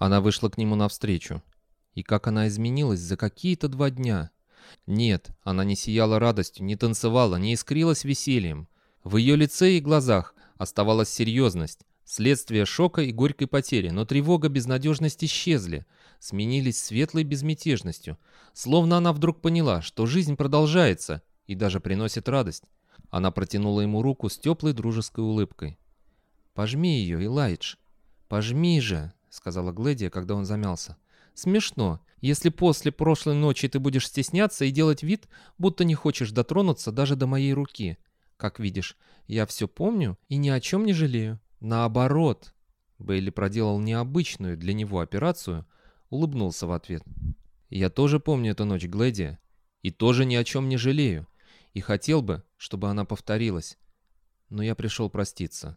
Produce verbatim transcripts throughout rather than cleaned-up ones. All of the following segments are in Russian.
Она вышла к нему навстречу. И как она изменилась за какие-то два дня. Нет, она не сияла радостью, не танцевала, не искрилась весельем. В ее лице и глазах оставалась серьезность, следствие шока и горькой потери, но тревога, безнадежность исчезли, сменились светлой безмятежностью, словно она вдруг поняла, что жизнь продолжается и даже приносит радость. Она протянула ему руку с теплой дружеской улыбкой. «Пожми ее, Элайдж, пожми же», — сказала Глэдия, когда он замялся. «Смешно, если после прошлой ночи ты будешь стесняться и делать вид, будто не хочешь дотронуться даже до моей руки. Как видишь, я все помню и ни о чем не жалею. Наоборот». Бейли проделал необычную для него операцию, улыбнулся в ответ. «Я тоже помню эту ночь, Глэдия, и тоже ни о чем не жалею, и хотел бы, чтобы она повторилась. Но я пришел проститься».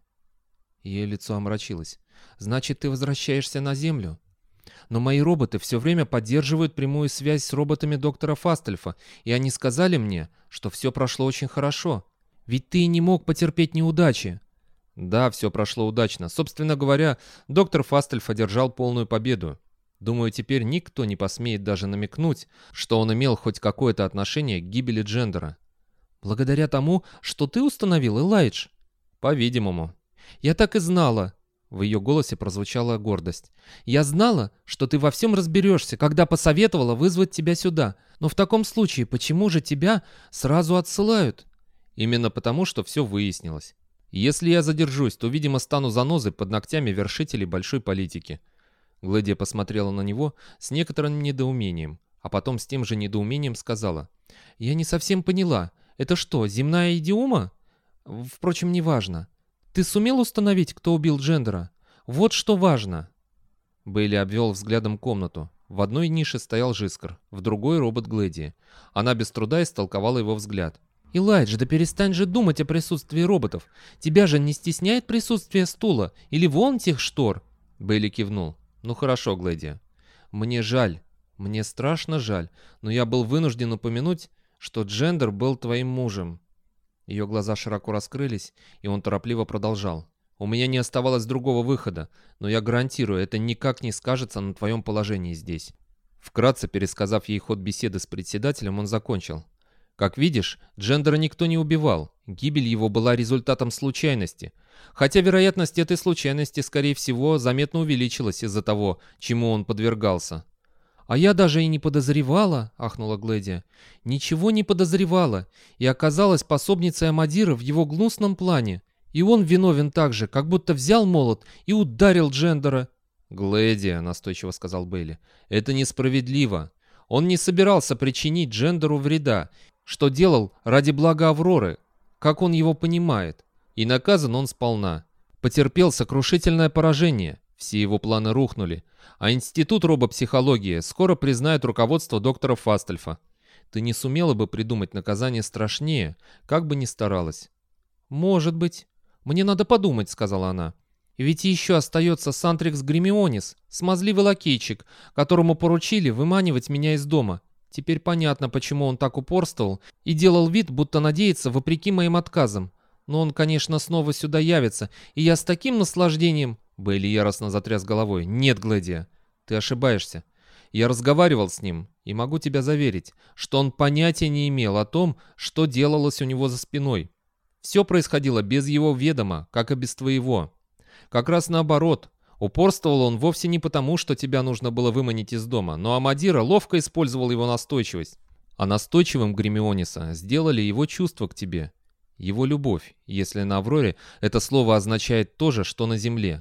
Ее лицо омрачилось. «Значит, ты возвращаешься на Землю? Но мои роботы все время поддерживают прямую связь с роботами доктора Фастельфа, и они сказали мне, что все прошло очень хорошо. Ведь ты и не мог потерпеть неудачи». «Да, все прошло удачно. Собственно говоря, доктор Фастельф одержал полную победу. Думаю, теперь никто не посмеет даже намекнуть, что он имел хоть какое-то отношение к гибели Джендера». «Благодаря тому, что ты установил, Элайдж?» «По-видимому». «Я так и знала». В ее голосе прозвучала гордость. «Я знала, что ты во всем разберешься, когда посоветовала вызвать тебя сюда. Но в таком случае, почему же тебя сразу отсылают?» «Именно потому, что все выяснилось. Если я задержусь, то, видимо, стану занозой под ногтями вершителей большой политики». Глэдия посмотрела на него с некоторым недоумением, а потом с тем же недоумением сказала. «Я не совсем поняла. Это что, земная идиома? Впрочем, неважно. Ты сумел установить, кто убил Джендера? Вот что важно». Бейли обвел взглядом комнату. В одной нише стоял Жискар, в другой — робот Глэдии. Она без труда истолковала его взгляд. «Элайдж, да перестань же думать о присутствии роботов. Тебя же не стесняет присутствие стула или вон тех штор?» Бейли кивнул. «Ну хорошо, Глэдия. Мне жаль, мне страшно жаль, но я был вынужден упомянуть, что Джендер был твоим мужем». Ее глаза широко раскрылись, и он торопливо продолжал. «У меня не оставалось другого выхода, но я гарантирую, это никак не скажется на твоем положении здесь». Вкратце пересказав ей ход беседы с председателем, он закончил. «Как видишь, Джендера никто не убивал. Гибель его была результатом случайности. Хотя вероятность этой случайности, скорее всего, заметно увеличилась из-за того, чему он подвергался». «А я даже и не подозревала», — ахнула Глэдия. «Ничего не подозревала и оказалась пособницей Амадира в его гнусном плане. И он виновен так же, как будто взял молот и ударил Джендера». «Глэдия», — настойчиво сказал Бейли, — «это несправедливо. Он не собирался причинить Джендеру вреда, что делал ради блага Авроры, как он его понимает. И наказан он сполна. Потерпел сокрушительное поражение. Все его планы рухнули, а Институт робопсихологии скоро признает руководство доктора Фастельфа. Ты не сумела бы придумать наказание страшнее, как бы ни старалась». «Может быть. Мне надо подумать», — сказала она. «Ведь еще остается Сантрикс Гримионис, смазливый лакейчик, которому поручили выманивать меня из дома. Теперь понятно, почему он так упорствовал и делал вид, будто надеется вопреки моим отказам. Но он, конечно, снова сюда явится, и я с таким наслаждением...» Бейли яростно затряс головой. «Нет, Глэдия, ты ошибаешься. Я разговаривал с ним, и могу тебя заверить, что он понятия не имел о том, что делалось у него за спиной. Все происходило без его ведома, как и без твоего. Как раз наоборот, упорствовал он вовсе не потому, что тебя нужно было выманить из дома, но Амадира ловко использовал его настойчивость. А настойчивым Гримиониса сделали его чувства к тебе. Его любовь, если на Авроре это слово означает то же, что на Земле.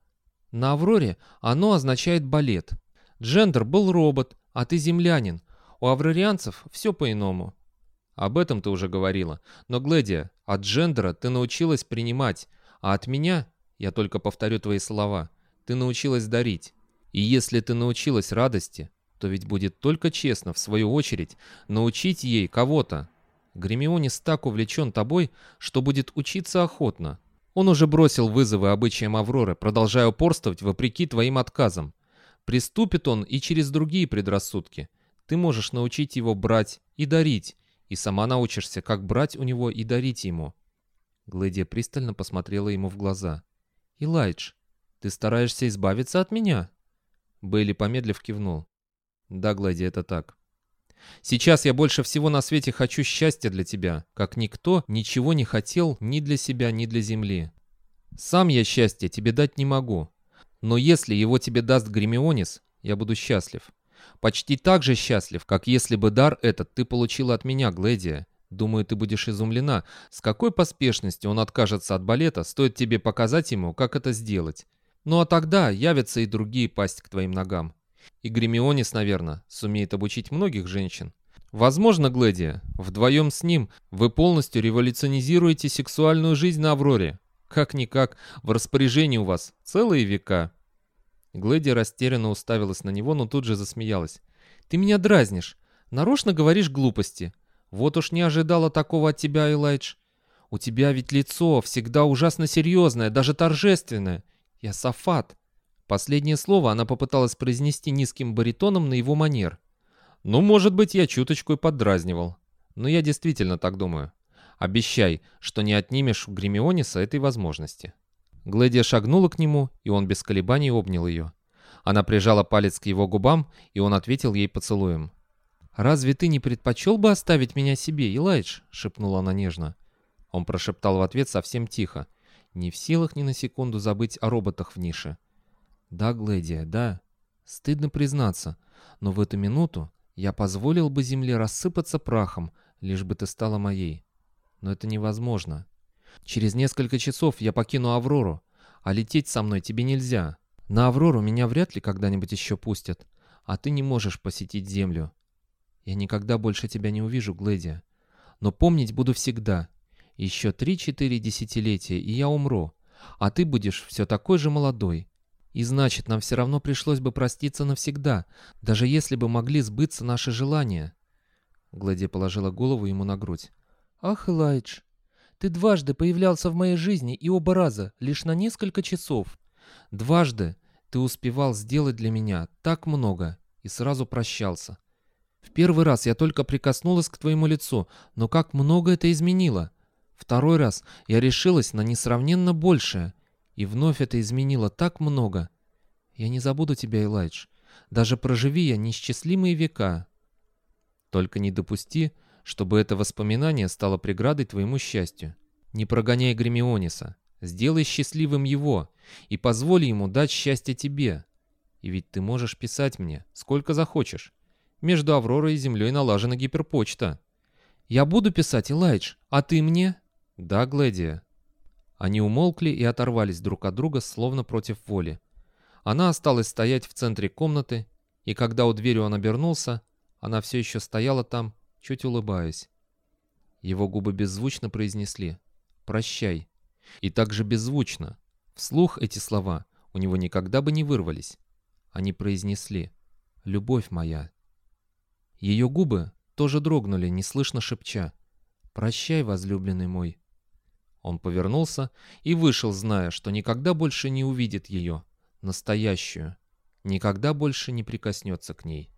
На Авроре оно означает балет. Джендер был робот, а ты землянин. У аврорианцев все по-иному». «Об этом ты уже говорила. Но, Глэдия, от Джендера ты научилась принимать, а от меня, я только повторю твои слова, ты научилась дарить. И если ты научилась радости, то ведь будет только честно, в свою очередь, научить ей кого-то. Гримионис так увлечен тобой, что будет учиться охотно. Он уже бросил вызовы обычаям Авроры, продолжая упорствовать вопреки твоим отказам. Приступит он и через другие предрассудки. Ты можешь научить его брать и дарить, и сама научишься, как брать у него и дарить ему». Глэдия пристально посмотрела ему в глаза. «Элайдж, ты стараешься избавиться от меня?» Бейли, помедлив, кивнул. «Да, Глэди, это так. Сейчас я больше всего на свете хочу счастья для тебя, как никто ничего не хотел ни для себя, ни для земли. Сам я счастья тебе дать не могу, но если его тебе даст Гермионис, я буду счастлив. Почти так же счастлив, как если бы дар этот ты получила от меня, Глэдия. Думаю, ты будешь изумлена, с какой поспешностью он откажется от балета, стоит тебе показать ему, как это сделать. Ну а тогда явятся и другие пасть к твоим ногам. И Гермионис, наверное, сумеет обучить многих женщин. Возможно, Глэдия, вдвоем с ним вы полностью революционизируете сексуальную жизнь на Авроре. Как-никак, в распоряжении у вас целые века». Глэдия растерянно уставилась на него, но тут же засмеялась. «Ты меня дразнишь. Нарочно говоришь глупости. Вот уж не ожидала такого от тебя, Элайдж. У тебя ведь лицо всегда ужасно серьезное, даже торжественное. Я Сафат». Последнее слово она попыталась произнести низким баритоном на его манер. «Ну, может быть, я чуточку и поддразнивал. Но я действительно так думаю. Обещай, что не отнимешь у Гермиониса этой возможности». Глэдия шагнула к нему, и он без колебаний обнял ее. Она прижала палец к его губам, и он ответил ей поцелуем. «Разве ты не предпочел бы оставить меня себе, Элайдж?» — шепнула она нежно. Он прошептал в ответ совсем тихо, не в силах ни на секунду забыть о роботах в нише. «Да, Глэдия, да. Стыдно признаться, но в эту минуту я позволил бы земле рассыпаться прахом, лишь бы ты стала моей. Но это невозможно. Через несколько часов я покину Аврору, а лететь со мной тебе нельзя. На Аврору меня вряд ли когда-нибудь еще пустят, а ты не можешь посетить землю. Я никогда больше тебя не увижу, Глэдия. Но помнить буду всегда. Еще три-четыре десятилетия, и я умру, а ты будешь все такой же молодой. И значит, нам все равно пришлось бы проститься навсегда, даже если бы могли сбыться наши желания». Глэдия положила голову ему на грудь. «Ах, Элайдж, ты дважды появлялся в моей жизни, и оба раза лишь на несколько часов. Дважды ты успевал сделать для меня так много и сразу прощался. В первый раз я только прикоснулась к твоему лицу, но как много это изменило. Второй раз я решилась на несравненно большее, и вновь это изменило так много. Я не забуду тебя, Элайдж, даже проживи я неисчислимые века. Только не допусти, чтобы это воспоминание стало преградой твоему счастью. Не прогоняй Гермиониса, сделай счастливым его и позволь ему дать счастье тебе. И ведь ты можешь писать мне, сколько захочешь. Между Авророй и Землей налажена гиперпочта». «Я буду писать, Элайдж, а ты мне?» «Да, Глэдия». Они умолкли и оторвались друг от друга, словно против воли. Она осталась стоять в центре комнаты, и когда у двери он обернулся, она все еще стояла там, чуть улыбаясь. Его губы беззвучно произнесли «Прощай». И также беззвучно, вслух эти слова у него никогда бы не вырвались. Они произнесли «Любовь моя». Ее губы тоже дрогнули, неслышно шепча «Прощай, возлюбленный мой». Он повернулся и вышел, зная, что никогда больше не увидит ее, настоящую, никогда больше не прикоснется к ней.